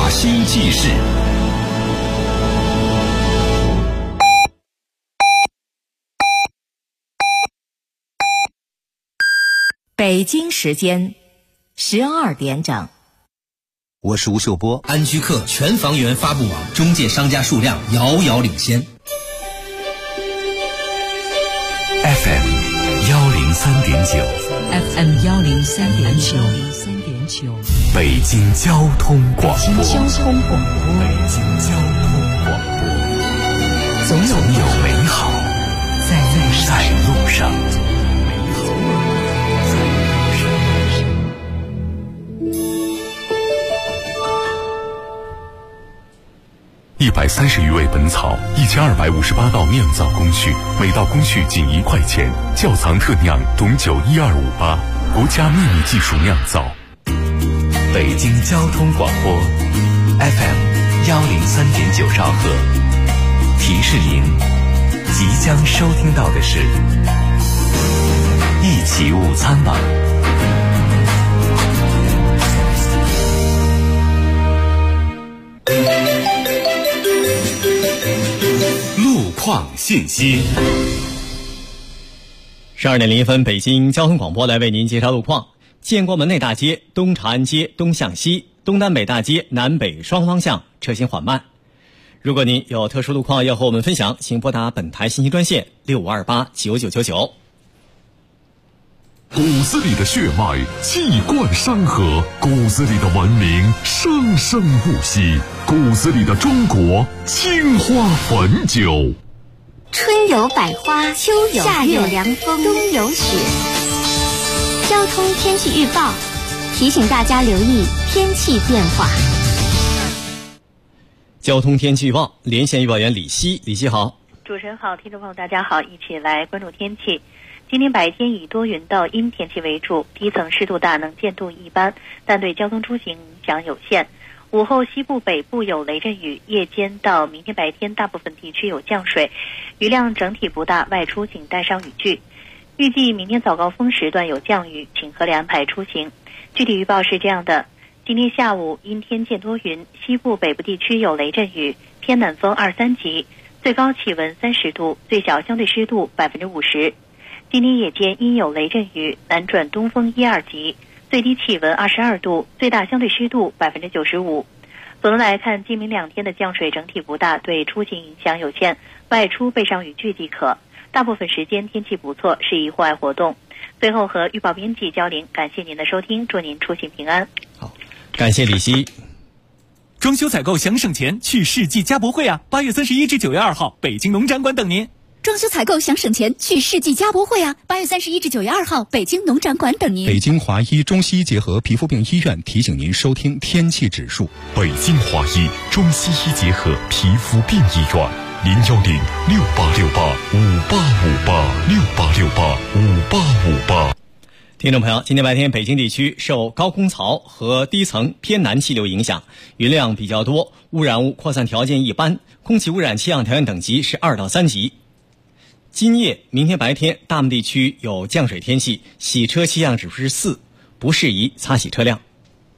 西记事。 北京时间12点整。 我是吴秀波。 安居客全房源发布网中介商家数量遥遥领先。 FM 103.9 FM 103.9 北京交通广播。 北京交通广播，总有美好在路上。 130余味本草，1258道酿造工序，每道工序仅1块钱。窖藏特酿董酒12588，国家秘密技术酿造。 北京交通广播 FM 103.9兆赫，提示您即将收听到的是一起午餐吧。 路况信息。 12点01分，北京交通广播来为您介绍路况。建国门内大街、东长安街东向西、东单北大街南北双方向车行缓慢。如果您有特殊路况要和我们分享，请拨打本台信息专线65289999。 骨子里的血脉气贯山河，骨子里的文明生生不息，骨子里的中国青花汾酒。 春有百花，秋有月，夏有凉风，冬有雪。交通天气预报提醒大家留意天气变化。 交通天气预报，连线预报员李希。李希好。 主持人好，听众朋友大家好，一起来关注天气。今天白天以多云到阴天气为主，低层湿度大，能见度一般，但对交通出行影响有限。午后西部北部有雷阵雨，夜间到明天白天大部分地区有降水，雨量整体不大，外出请带上雨具。预计明天早高峰时段有降雨，请合理安排出行。具体预报是这样的：今天下午阴天见多云，西部北部地区有雷阵雨，偏南风2、3级，最高气温30度，最小相对湿度50%。今天夜间阴有雷阵雨，南转东风1、2级，最低气温22度，最大相对湿度95%。总的来看，今明2天的降水整体不大，对出行影响有限，外出备上雨具即可。大部分时间天气不错，适宜户外活动。最后和预报编辑交流，感谢您的收听，祝您出行平安。 好，感谢李希。 装修采购想省钱，去世纪家博会啊！8月31至9月2号，北京农展馆等您。 装修采购想省钱，去世纪家博会啊！8月31至9月2号，北京农展馆等您。 北京华医中西医结合皮肤病医院提醒您收听天气指数。 北京华医中西医结合皮肤病医院，0106868586868685858。 听众朋友，今天白天北京地区受高空槽和低层偏南气流影响，云量比较多，污染物扩散条件一般，空气污染气象条件等级是2到3级。今夜、明天白天，大部分地区有降水天气，洗车气象指数是4，不适宜擦洗车辆。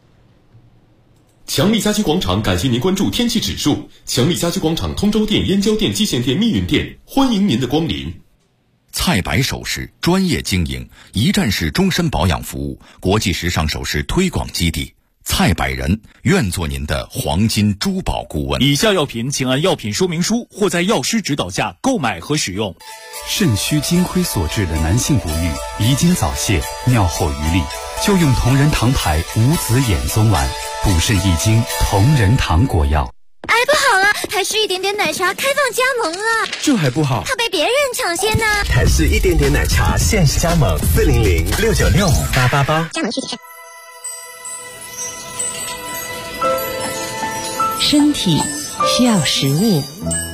强力家居广场感谢您关注天气指数。强力家居广场通州店、燕郊店、蓟县店、密云店，欢迎您的光临。 菜百首饰专业经营，一站式终身保养服务，国际时尚首饰推广基地。菜百人愿做您的黄金珠宝顾问。 以下药品请按药品说明书或在药师指导下购买和使用。 肾虚金亏所致的男性不育、遗精早泄、尿后余力，就用同仁堂牌无子衍宗丸，补肾益精，同仁堂果药。 哎，不好了，台式一点点奶茶开放加盟了， 这还不好， 怕被别人抢先呢。 台式一点点奶茶限时加盟，40069658888， 加盟具体是。 身体需要食物，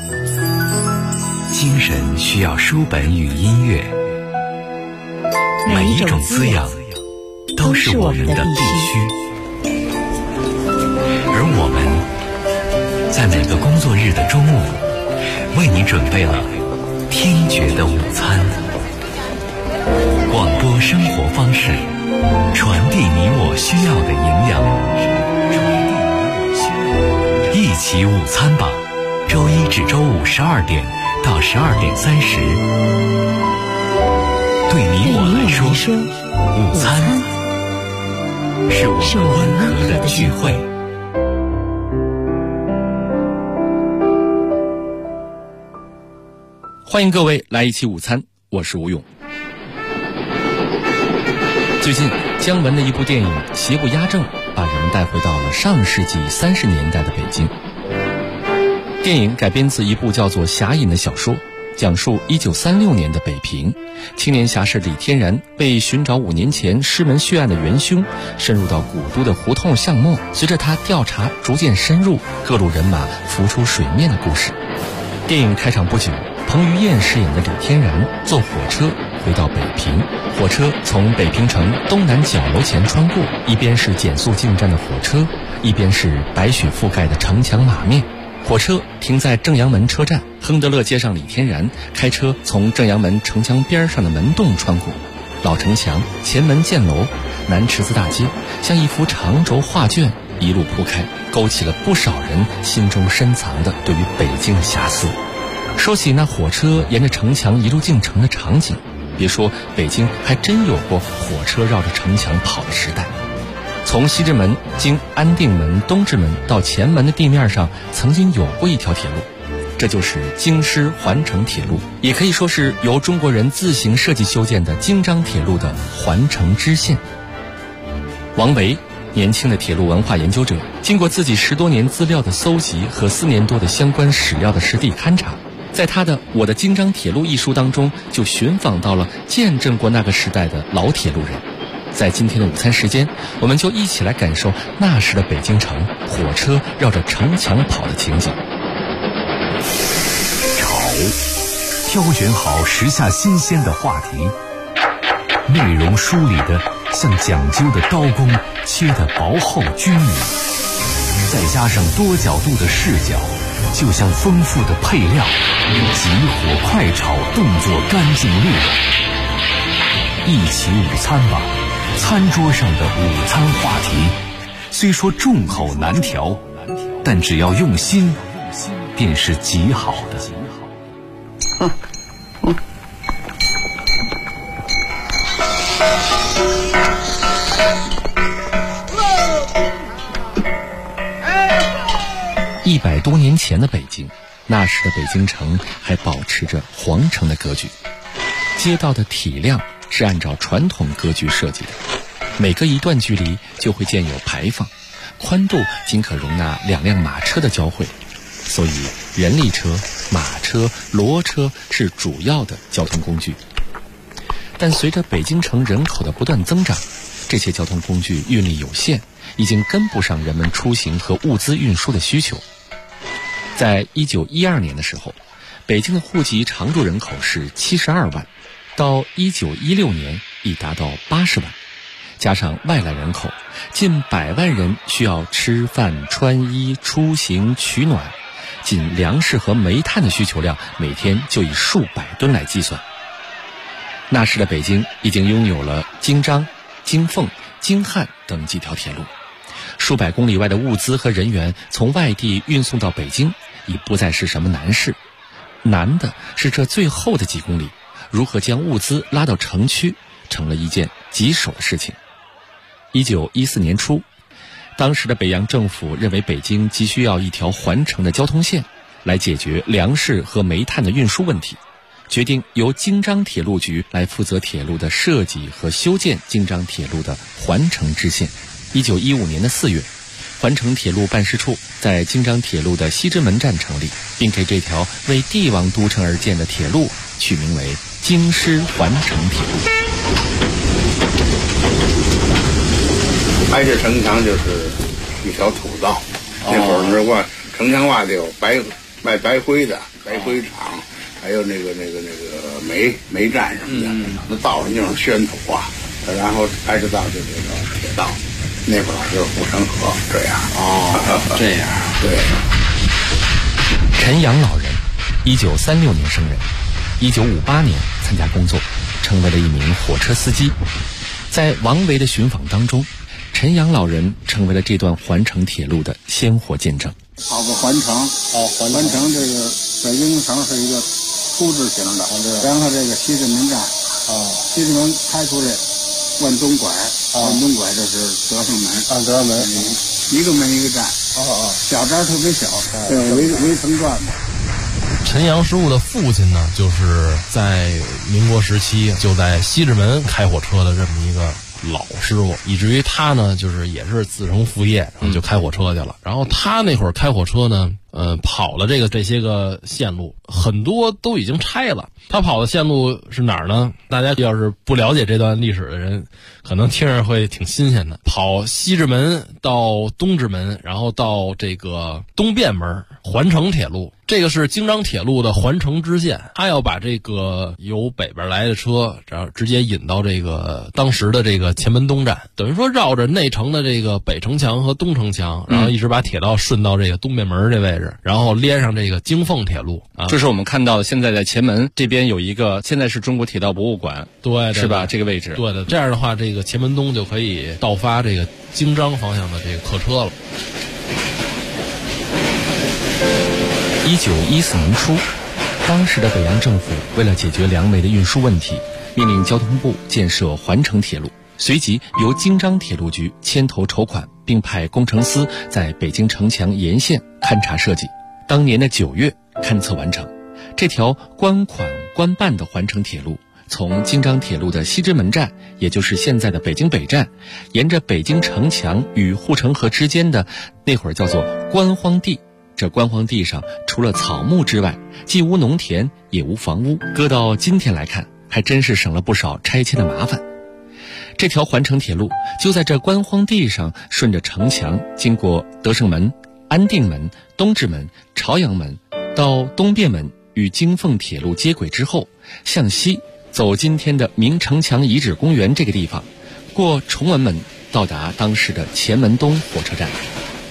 精神需要书本与音乐，每一种滋养都是我们的必须。而我们在每个工作日的中午，为你准备了听觉的午餐。广播生活方式，传递你我需要的营养，传递你我需要的起午餐吧，周一至周五12点到12点30。对你我来说，午餐是我们温和的聚会。 欢迎各位来一起午餐，我是吴勇。最近姜文的一部电影《邪不压正》把人们带回到了上世纪30年代的北京。电影改编自一部叫做《侠隐》的小说，讲述1936年的北平，青年侠士李天然为寻找5年前师门血案的元凶，深入到古都的胡同巷陌，随着他调查逐渐深入，各路人马浮出水面的故事。电影开场不久，彭于晏饰演的李天然坐火车回到北平，火车从北平城东南角楼前穿过，一边是减速进站的火车，一边是白雪覆盖的城墙马面。火车停在正阳门车站，亨德勒接上李天然，开车从正阳门城墙边上的门洞穿过，老城墙、前门箭楼、南池子大街，像一幅长轴画卷一路铺开，勾起了不少人心中深藏的对于北京的遐思。说起那火车沿着城墙一路进城的场景，别说北京还真有过火车绕着城墙跑的时代。从西直门经安定门、东直门到前门的地面上曾经有过一条铁路，这就是京师环城铁路，也可以说是由中国人自行设计修建的京张铁路的环城支线。王维，年轻的铁路文化研究者，经过自己10多年资料的搜集和4年多的相关史料的实地勘察，在他的《我的京张铁路》一书当中，就寻访到了见证过那个时代的老铁路人。在今天的午餐时间，我们就一起来感受那时的北京城火车绕着城墙跑的情景。 挑选好时下新鲜的话题，内容梳理的像讲究的刀工，切得薄厚均匀，再加上多角度的视角，就像丰富的配料，急火快炒，动作干净利落。一起午餐吧，餐桌上的午餐话题，虽说众口难调，但只要用心，便是极好的。 100多年前的北京，那时的北京城还保持着皇城的格局，街道的体量是按照传统格局设计的，每隔一段距离就会建有牌坊，宽度仅可容纳2辆马车的交汇，所以人力车、马车、骡车是主要的交通工具。但随着北京城人口的不断增长，这些交通工具运力有限，已经跟不上人们出行和物资运输的需求。在1912年的时候，北京的户籍常住人口是72万，到1916年已达到80万，加上外来人口，近100万人需要吃饭、穿衣、出行、取暖，仅粮食和煤炭的需求量每天就以数百吨来计算。那时的北京已经拥有了京张、京凤、京汉等几条铁路，数百公里外的物资和人员从外地运送到北京已不再是什么难事，难的是这最后的几公里，如何将物资拉到城区，成了一件棘手的事情。1914年初，当时的北洋政府认为北京急需要一条环城的交通线，来解决粮食和煤炭的运输问题，决定由京张铁路局来负责铁路的设计和修建京张铁路的环城支线。1915年的4月，环城铁路办事处在京张铁路的西直门站成立，并给这条为帝王都城而建的铁路取名为京师环城铁路。 白石城墙就是一条土道，那会儿那外城墙外头有卖白灰的白灰厂，还有那个煤站什么的，那道上就是宣土啊，然后白石道就是这个铁道，那会儿就是护城河这样。这样对。 陈阳老人，1936年生人，1958年参加工作，成为了一名火车司机。在王维的寻访当中， 陈阳老人成为了这段环城铁路的鲜活见证。 跑个环城，环城这个北京城是一个凸字形的，然后这个西直门站，西直门开出来，万东拐，万东拐这是德胜门，德胜门，一个门一个站，小站特别小，围城转嘛。 陈阳师傅的父亲呢，就是在民国时期就在西直门开火车的这么一个老师傅，以至于他呢就是也是自成副业，然后就开火车去了。然后他那会儿开火车呢，跑了这些个线路，很多都已经拆了。他跑的线路是哪儿呢？大家要是不了解这段历史的人，可能听着会挺新鲜的。跑西直门到东直门，然后到这个东便门环城铁路，这个是京张铁路的环城支线。他要把这个由北边来的车，然后直接引到这个当时的这个前门东站，等于说绕着内城的这个北城墙和东城墙，然后一直把铁道顺到这个东便门这位置，然后连上这个京凤铁路啊。 这是我们看到的，现在在前门这边有一个，现在是中国铁道博物馆， 对， 是吧？这个位置， 对的。这样的话，这个前门东就可以到发这个京张方向的这个客车了。 1914年初，当时的北洋政府为了解决粮煤的运输问题，命令交通部建设环城铁路，随即由京张铁路局牵头筹款，并派工程司在北京城墙沿线勘察设计。当年的9月勘测完成，这条官款官办的环城铁路从京张铁路的西直门站，也就是现在的北京北站，沿着北京城墙与护城河之间的那会儿叫做官荒地，这官荒地上除了草木之外，既无农田也无房屋，搁到今天来看，还真是省了不少拆迁的麻烦。这条环城铁路就在这官荒地上，顺着城墙经过德胜门、安定门、东直门、朝阳门，到东便门与京凤铁路接轨之后，向西走今天的明城墙遗址公园这个地方，过崇文门到达当时的前门东火车站。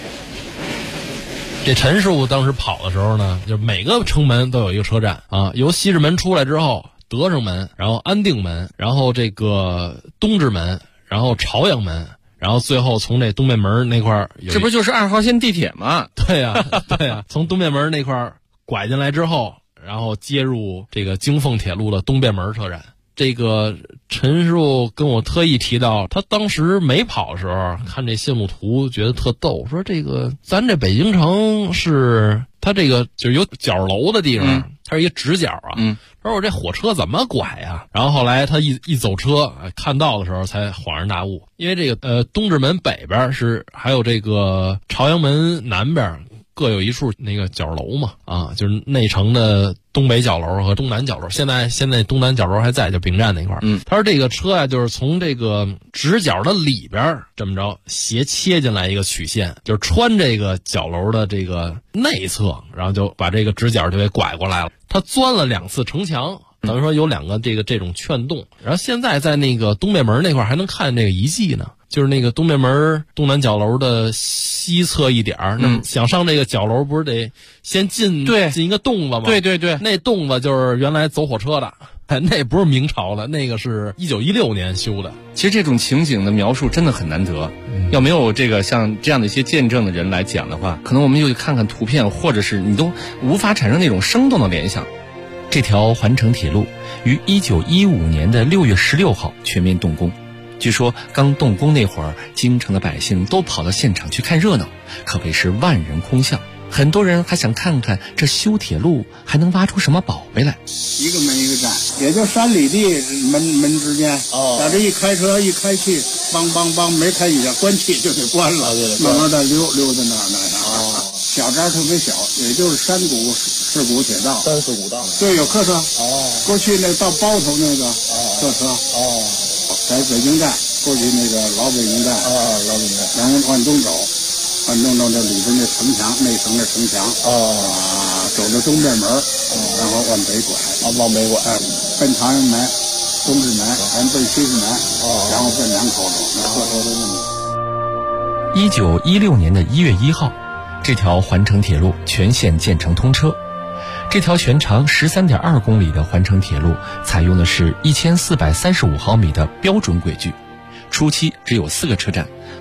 这陈师傅当时跑的时候呢，就是每个城门都有一个车站啊，由西直门出来之后，德胜门，然后安定门，然后这个东直门，然后朝阳门，然后最后从这东便门那块儿， 这不就是2号线地铁吗？ 对呀，对呀，从东便门那块儿拐进来之后，然后接入这个京凤铁路的东便门车站。这个陈师傅跟我特意提到，他当时没跑的时候看这线路图觉得特逗，说这个咱这北京城是它这个就是有角楼的地方，它是一个直角啊，他说我这火车怎么拐啊？然后后来他一走车看到的时候才恍然大悟，因为这个东直门北边是还有这个朝阳门南边各有一处那个角楼嘛，啊，就是内城的东北角楼和东南角楼。现在东南角楼还在，就丙站那块儿。他说这个车啊，就是从这个直角的里边这么着斜切进来一个曲线，就是穿这个角楼的这个内侧，然后就把这个直角就给拐过来了。他钻了2次城墙。等于说有2个这种圈洞，然后现在在那个东便门那块还能看这个遗迹呢，就是那个东便门东南角楼的西侧一点儿，那想上这个角楼不是得先进一个洞子吗？ 对对对， 那洞子就是原来走火车的，那不是明朝的，那个是1916年修的。 其实这种情景的描述真的很难得，要没有这个像这样的一些见证的人来讲的话，可能我们就看看图片，或者是你都无法产生那种生动的联想。这条环城铁路于1915年的6月16号全面动工。据说刚动工那会儿，京城的百姓都跑到现场去看热闹，可谓是万人空巷。很多人还想看看这修铁路还能挖出什么宝贝来。 一个门一个站，也就3里地门之间。在这一开车一开气，梆梆梆，没开几下关气就给关了，慢慢的溜在那儿。小站特别小，也就是3股4股铁道，3、4股道。对，有客车。过去那到包头那个客车。在北京站，过去那个老北京站。老北京站。然后往东走，往东走这里边那城墙，内城的城墙。走到东便门，然后往北拐。往北拐。奔朝阳门、东直门，咱奔西直门。然后奔2口走，那客车都那么。 1916年的1月1号。这条环城铁路全线建成通车。这条全长13.2公里的环城铁路采用的是1435毫米的标准轨距，初期只有4个车站，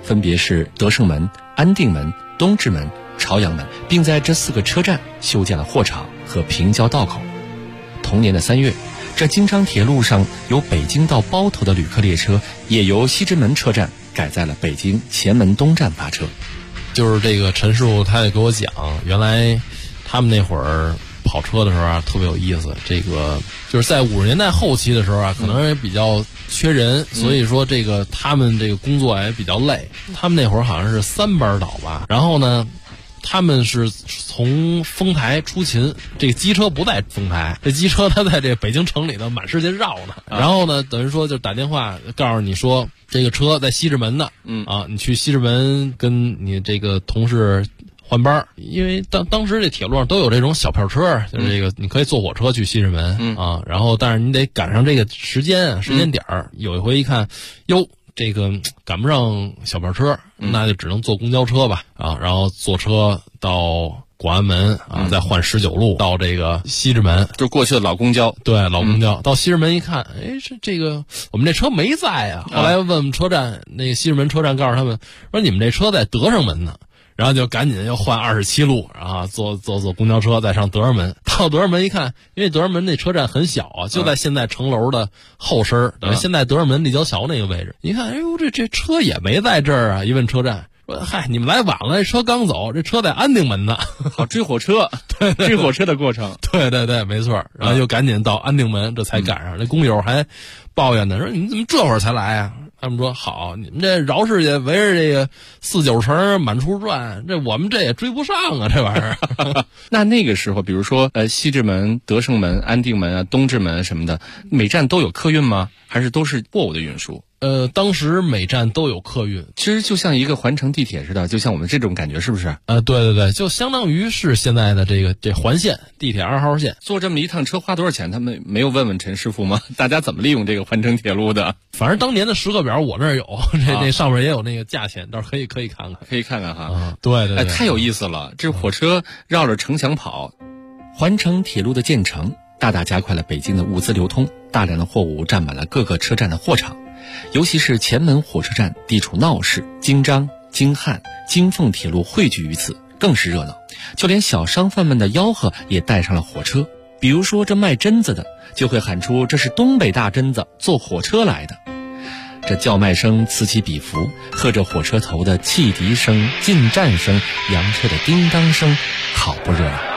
分别是德胜门、安定门、东直门、朝阳门，并在这4个车站修建了货场和平交道口。同年的3月，这京张铁路上由北京到包头的旅客列车也由西直门车站改在了北京前门东站发车。 就是这个陈师傅他也给我讲，原来他们那会儿跑车的时候啊，特别有意思。这个就是在50年代后期的时候啊，可能也比较缺人，所以说这个他们这个工作也比较累。他们那会儿好像是3班倒吧，然后呢，他们是从丰台出勤，这个机车不在丰台，这机车它在这北京城里头满世界绕呢。然后呢，等于说就打电话告诉你说这个车在西直门呢，你去西直门跟你这个同事换班，因为当时这铁路上都有这种小票车，就是这个你可以坐火车去西直门啊，然后但是你得赶上这个时间点儿。有一回一看，哟，这个赶不上小票车，那就只能坐公交车吧啊，然后坐车到广安门啊，再换19路到这个西直门， 就过去的老公交。 对，老公交到西直门一看，哎，这个我们这车没在啊。后来问车站，那个西直门车站告诉他们说你们这车在德胜门呢。然后就赶紧要换27路，然后坐公交车再上德胜门。到德胜门一看，因为德胜门那车站很小啊，就在现在城楼的后身，等于现在德胜门立交桥那个位置。一看，哎呦，这车也没在这儿啊！一问车站，说嗨，你们来晚了，这车刚走，这车在安定门呢。 好，追火车，对，追火车的过程。 对对对，没错。然后就赶紧到安定门，这才赶上。那工友还抱怨呢，说你们怎么这会儿才来啊？他们说好，你们这饶世界围着这个49城满处转，这我们这也追不上啊，这玩意儿。 那个时候，比如说西直门、德胜门、安定门啊、东直门什么的，每站都有客运吗？还是都是货物的运输？ 当时每站都有客运， 其实就像一个环城地铁似的，就像我们这种感觉，是不是？ 对对对，就相当于是现在的这环线地铁2号线。 坐这么一趟车花多少钱？他们没有问问陈师傅吗？大家怎么利用这个环城铁路的？ 反正当年的时刻表我这儿有，这上面也有那个价钱，倒是可以看看， 可以看看哈。 对对对， 太有意思了，这火车绕着城墙跑。 环城铁路的建成，大大加快了北京的物资流通，大量的货物占满了各个车站的货场。尤其是前门火车站地处闹市，京张、京汉、京凤铁路汇聚于此，更是热闹。就连小商贩们的吆喝也带上了火车，比如说这卖榛子的就会喊出这是东北大榛子，坐火车来的。这叫卖声此起彼伏，和着火车头的汽笛声、进站声、洋车的叮当声，好不热闹。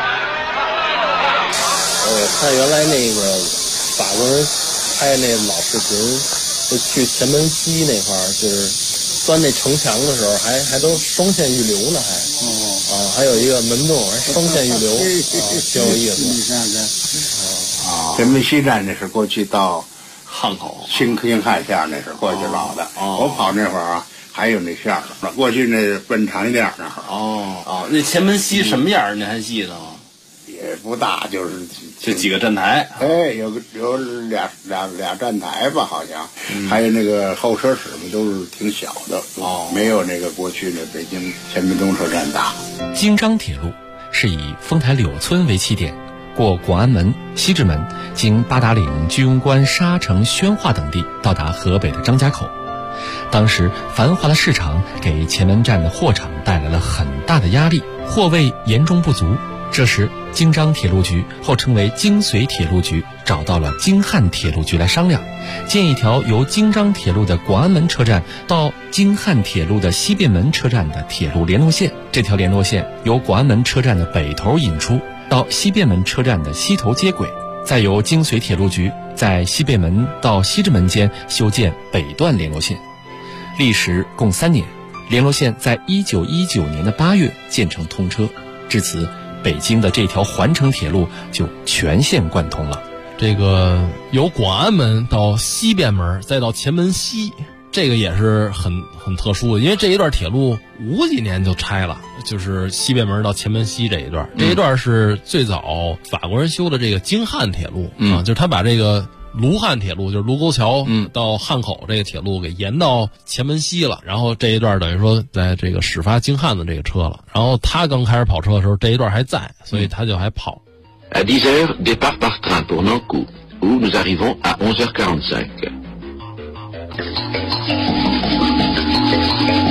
看原来那个法国人拍那老视频，就去前门西那块儿，就是钻那城墙的时候，还都双线预留呢，还有一个门洞还双线预留，挺有意思。 前门西站那是过去到汉口京汉线，那是过去老的。我跑那会儿啊，还有那线儿，过去那奔长一点那会儿。 那前门西什么样？你还记得吗？ 也不大，就是这几个站台。 有俩站台吧，好像。还有那个候车室们都是挺小的，没有那个过去那北京前门东车站大。 京张铁路是以丰台柳村为起点，过广安门、西直门，经八达岭、居庸关、沙城、宣化等地，到达河北的张家口。当时繁华的市场给前门站的货场带来了很大的压力，货位严重不足。这时京张铁路局后称为京绥铁路局找到了京汉铁路局来商量，建一条由京张铁路的广安门车站到京汉铁路的西便门车站的铁路联络线。这条联络线由广安门车站的北头引出，到西便门车站的西头接轨，再由京绥铁路局在西便门到西直门间修建北段联络线。历时共3年，联络线在1919年的8月建成通车，至此北京的这条环城铁路就全线贯通了。 这个由广安门到西便门再到前门西，这个也是很特殊的，因为这一段铁路50几年就拆了，就是西便门到前门西这一段，这一段是最早法国人修的这个京汉铁路就是他把这个卢汉铁路，就是卢沟桥到汉口这个铁路给延到前门西了，然后这一段等于说在这个始发京汉的这个车了，然后他刚开始跑车的时候这一段还在，所以他就还跑。 À 10h, départ par train pour Nankou, où nous arrivons à 11h45.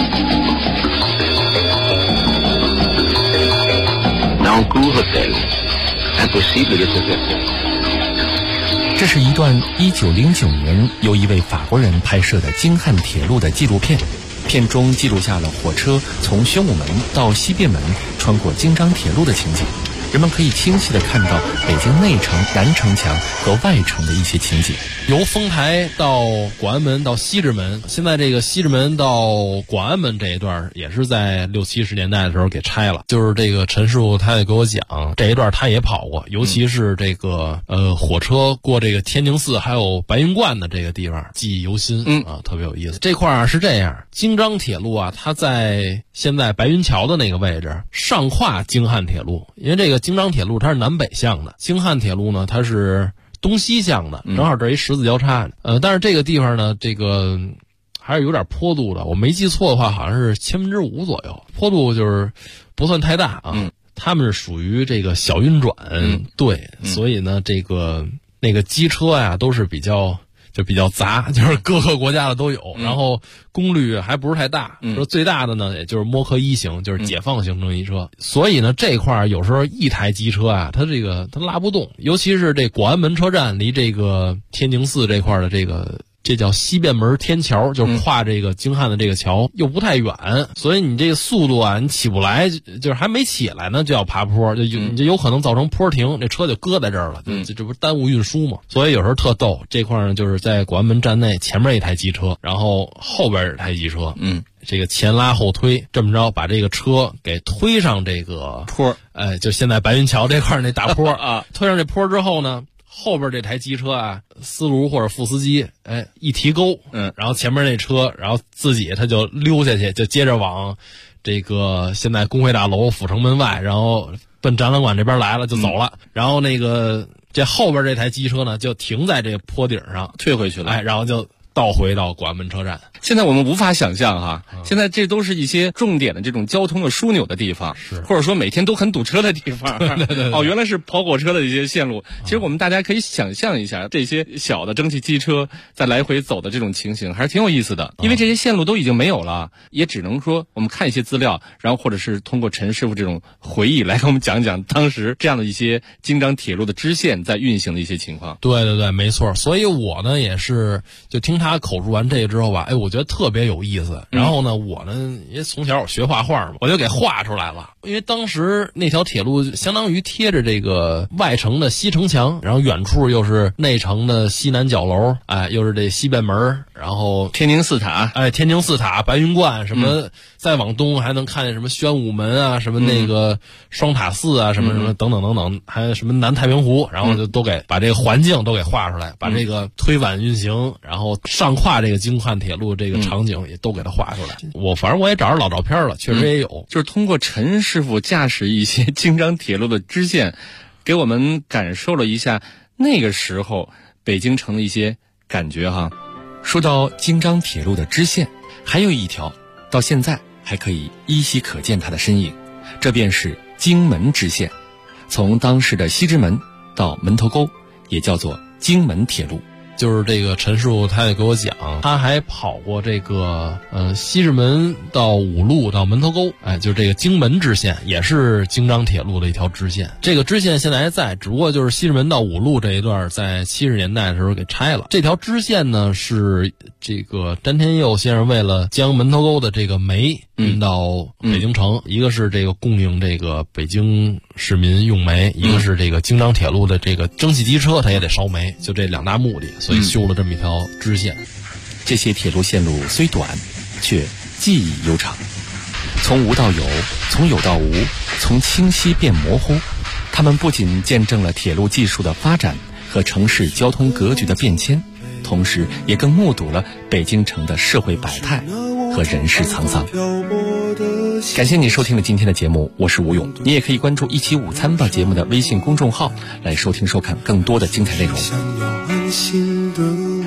Bourgogne Hotel. Impossible de se faire comprendre. 这是一段1909年由一位法国人拍摄的京汉铁路的纪录片，片中记录下了火车从宣武门到西便门穿过京张铁路的情景。人们可以清晰地看到北京内城、南城墙和外城的一些情景。 由丰台到广安门到西直门，现在这个西直门到广安门这一段也是在60、70年代的时候给拆了。就是这个陈师傅他也给我讲，这一段他也跑过，尤其是这个火车过这个天宁寺还有白云观的这个地方，记忆犹新啊，特别有意思。这块儿是这样，京张铁路啊，它在现在白云桥的那个位置上跨京汉铁路，因为这个京张铁路它是南北向的，京汉铁路呢它是东西向的，正好这一十字交叉。但是这个地方呢，这个还是有点坡度的，我没记错的话，好像是5%左右，坡度就是不算太大啊。他们是属于这个小运转，对，所以呢，这个那个机车呀都是比较杂，就是各个国家的都有，然后功率还不是太大，说最大的呢也就是摸壳1型，就是解放型蒸汽车。所以呢，这块儿有时候一台机车啊，它拉不动，尤其是这广安门车站离这个天宁寺这块的这叫西便门天桥，就是跨这个京汉的这个桥，又不太远，所以你这个速度啊，你起不来，就是还没起来呢就要爬坡，你就有可能造成坡停，这车就搁在这儿了，这不是耽误运输吗？所以有时候特逗，这块呢就是在广安门站内前面一台机车，然后后边一台机车，这个前拉后推，这么着把这个车给推上这个坡，就现在白云桥这块那大坡啊，推上这坡之后呢，后边这台机车啊，司炉或者副司机，一提钩，然后前面那车，然后自己他就溜下去，就接着往这个现在工会大楼阜成门外，然后奔展览馆这边来了，就走了。然后那个这后边这台机车呢，就停在这个坡顶上， 退回去了， 然后就倒回到广安门车站。 现在我们无法想象哈，现在这都是一些重点的这种交通的枢纽的地方，或者说每天都很堵车的地方。 对， 哦，原来是跑火车的一些线路。其实我们大家可以想象一下，这些小的蒸汽机车在来回走的这种情形，还是挺有意思的。因为这些线路都已经没有了，也只能说我们看一些资料，然后或者是通过陈师傅这种回忆来给我们讲讲当时这样的一些京张铁路的支线在运行的一些情况。 对，没错。所以我呢也是就听他口述完这个之后吧，我觉得特别有意思。然后呢，我呢也从小我学画画嘛，我就给画出来了。因为当时那条铁路相当于贴着这个外城的西城墙，然后远处又是内城的西南角楼，又是这西便门，然后天宁寺塔， 天宁寺塔、白云观什么，再往东还能看见什么宣武门啊，什么那个双塔寺啊，什么等等，还有什么南太平湖，然后就都给把这个环境都给画出来，把这个推挽运行，然后上跨这个京汉铁路这个场景也都给它画出来。反正我也找着老照片了，确实也有。 就是通过陈师傅驾驶一些京张铁路的支线，给我们感受了一下那个时候北京城的一些感觉哈。 说到京张铁路的支线，还有一条到现在还可以依稀可见它的身影，这便是京门支线，从当时的西直门到门头沟，也叫做京门铁路。 就是这个陈师傅他也给我讲，他还跑过这个西直门到五路到门头沟，就是这个京门支线，也是京张铁路的一条支线。这个支线现在还在，只不过就是西直门到五路这一段在70年代的时候给拆了。这条支线呢是这个詹天佑先生为了将门头沟的这个煤运到北京城，一个是这个供应这个北京市民用煤，一个是这个京张铁路的这个蒸汽机车它也得烧煤，就这两大目的，所以修了这么一条支线。 这些铁路线路虽短，却记忆悠长。从无到有，从有到无，从清晰变模糊，它们不仅见证了铁路技术的发展和城市交通格局的变迁，同时也更目睹了北京城的社会百态和人世沧桑。感谢你收听了今天的节目，我是吴勇。你也可以关注一起午餐吧节目的微信公众号来收听收看更多的精彩内容。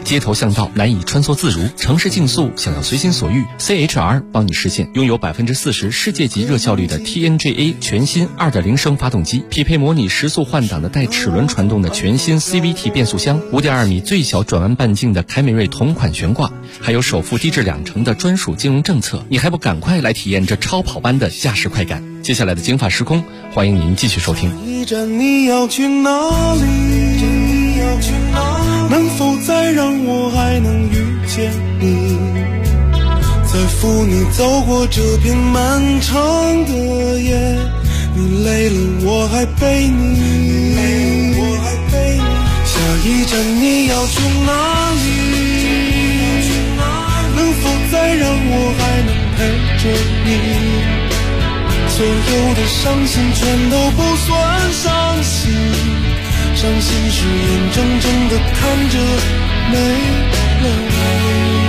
街头巷道难以穿梭自如，城市竞速想要随心所欲 ，CHR 帮你实现。拥有40%世界级热效率的 TNGA 全新2.0升发动机，匹配模拟时速换挡的带齿轮传动的全新 CVT 变速箱，5.2米最小转弯半径的凯美瑞同款悬挂，还有首付低至20%的专属金融政策，你还不赶快来体验这超跑般的驾驶快感？接下来的金发时空，欢迎您继续收听。 一站你要去哪里？能否再让我还能遇见你？再扶你走过这片漫长的夜，你累了我还陪你。下一站你要去哪里？能否再让我还能陪着你？所有的伤心全都不算伤心，伤心是眼睁睁地看着没了你。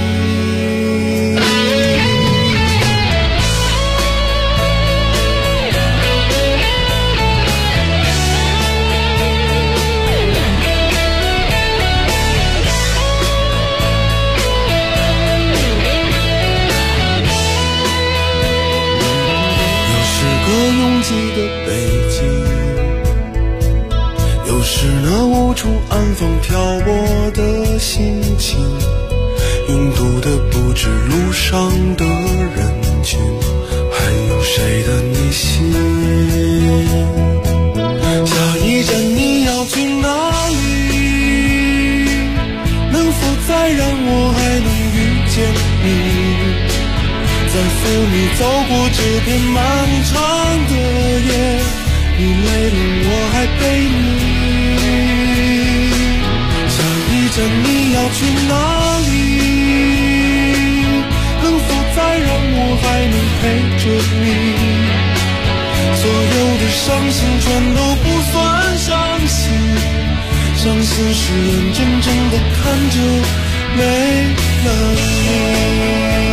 拥挤的北京，又是那无处安放漂泊的心情，拥堵的不止路上的人群，还有谁的内心？下一站你要去哪里？能否再让我还能遇见你？再扶你走过这片漫长的夜，你累了我还陪你。下一站你要去哪里？能否再让我还能陪着你？所有的伤心全都不算伤心，伤心是眼睁睁地看着没了你。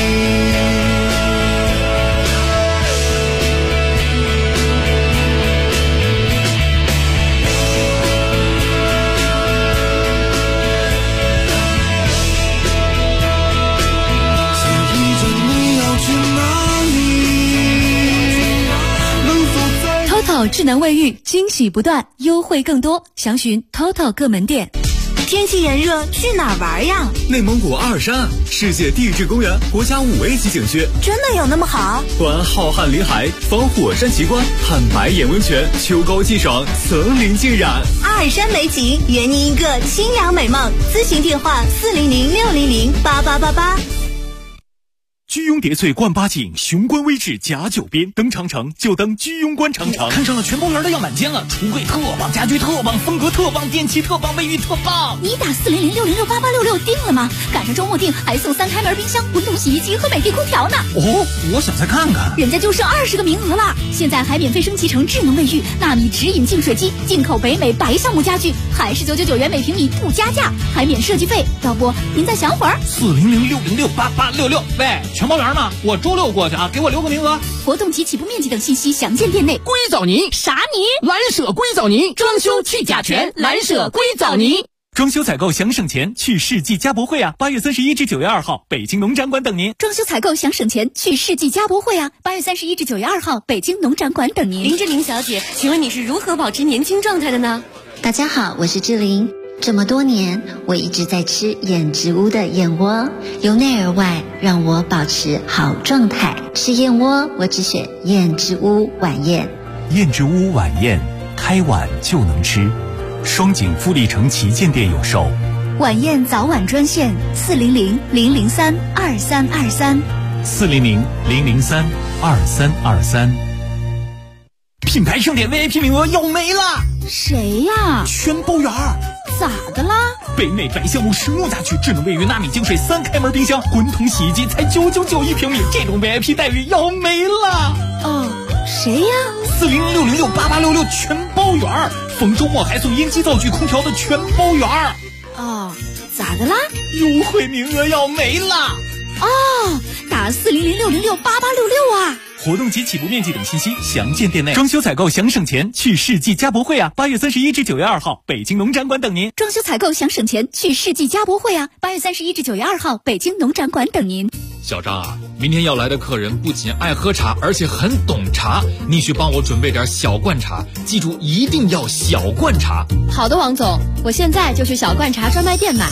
TOTO 智能卫浴，惊喜不断，优惠更多，详询 TOTO 各门店。 天气炎热，去哪儿玩呀？ 内蒙古阿尔山，世界地质公园，国家5A级景区。 真的有那么好？ 观浩瀚林海，访火山奇观，探白眼温泉，秋高气爽，层林尽染。 阿尔山美景，圆你一个清凉美梦。咨询电话400-600-8888。 居庸叠翠冠八景，雄关微志甲9边，登长城就登居庸关长城。 看上了全包园的样板间了，橱柜特棒，家居特棒，风格特棒，电器特棒，卫浴特棒。 你打400-600-8866定了吗？赶上周末定还送3开门冰箱、滚筒洗衣机和美的空调呢。 哦，我想再看看。 人家就剩20个名额了，现在还免费升级成智能卫浴、纳米直饮净水机、进口北美白橡木家具，还是999元每平米不加价，还免设计费。要不您再想会儿 ？400-600-8866。喂，全包园呢？我周6过去啊，给我留个名额。 活动及起步面积等信息详见店内。 硅藻泥啥泥？ 蓝舍硅藻泥，装修去甲醛，蓝舍硅藻泥。 装修采购想省钱，去世纪家博会啊！8月31至9月2号，北京农展馆等您。 装修采购想省钱，去世纪家博会啊！8月31至9月2号，北京农展馆等您。 林志玲小姐，请问你是如何保持年轻状态的呢？ 大家好，我是志玲。这么多年，我一直在吃燕之屋的燕窝，由内而外让我保持好状态。吃燕窝，我只选燕之屋晚宴。 燕之屋晚宴，开碗就能吃。双井富力城旗舰店有售。 晚宴早晚专线400-003-2323。 400-003-2323。 品牌盛典 VIP 名额要没了。 谁呀？ 全包园。 咋的啦？ 北美白橡木实木家具，智能卫浴，纳米净水，3开门冰箱，滚筒洗衣机才999一平米，这种 VIP 待遇要没了。 哦，谁呀 ？400-600-8866全包园，逢周末还送烟机、灶具、空调的全包园。 哦，咋的啦？ 优惠名额要没了。 哦，打400-600-8866啊！ 活动及起步面积等信息详见店内。装修采购想省钱，去世纪家博会啊！8月31至9月2号，北京农展馆等您。 装修采购想省钱，去世纪家博会啊！8月31至9月2号，北京农展馆等您。 小张啊，明天要来的客人不仅爱喝茶，而且很懂茶，你去帮我准备点小罐茶，记住一定要小罐茶。 好的，王总，我现在就去小罐茶专卖店买。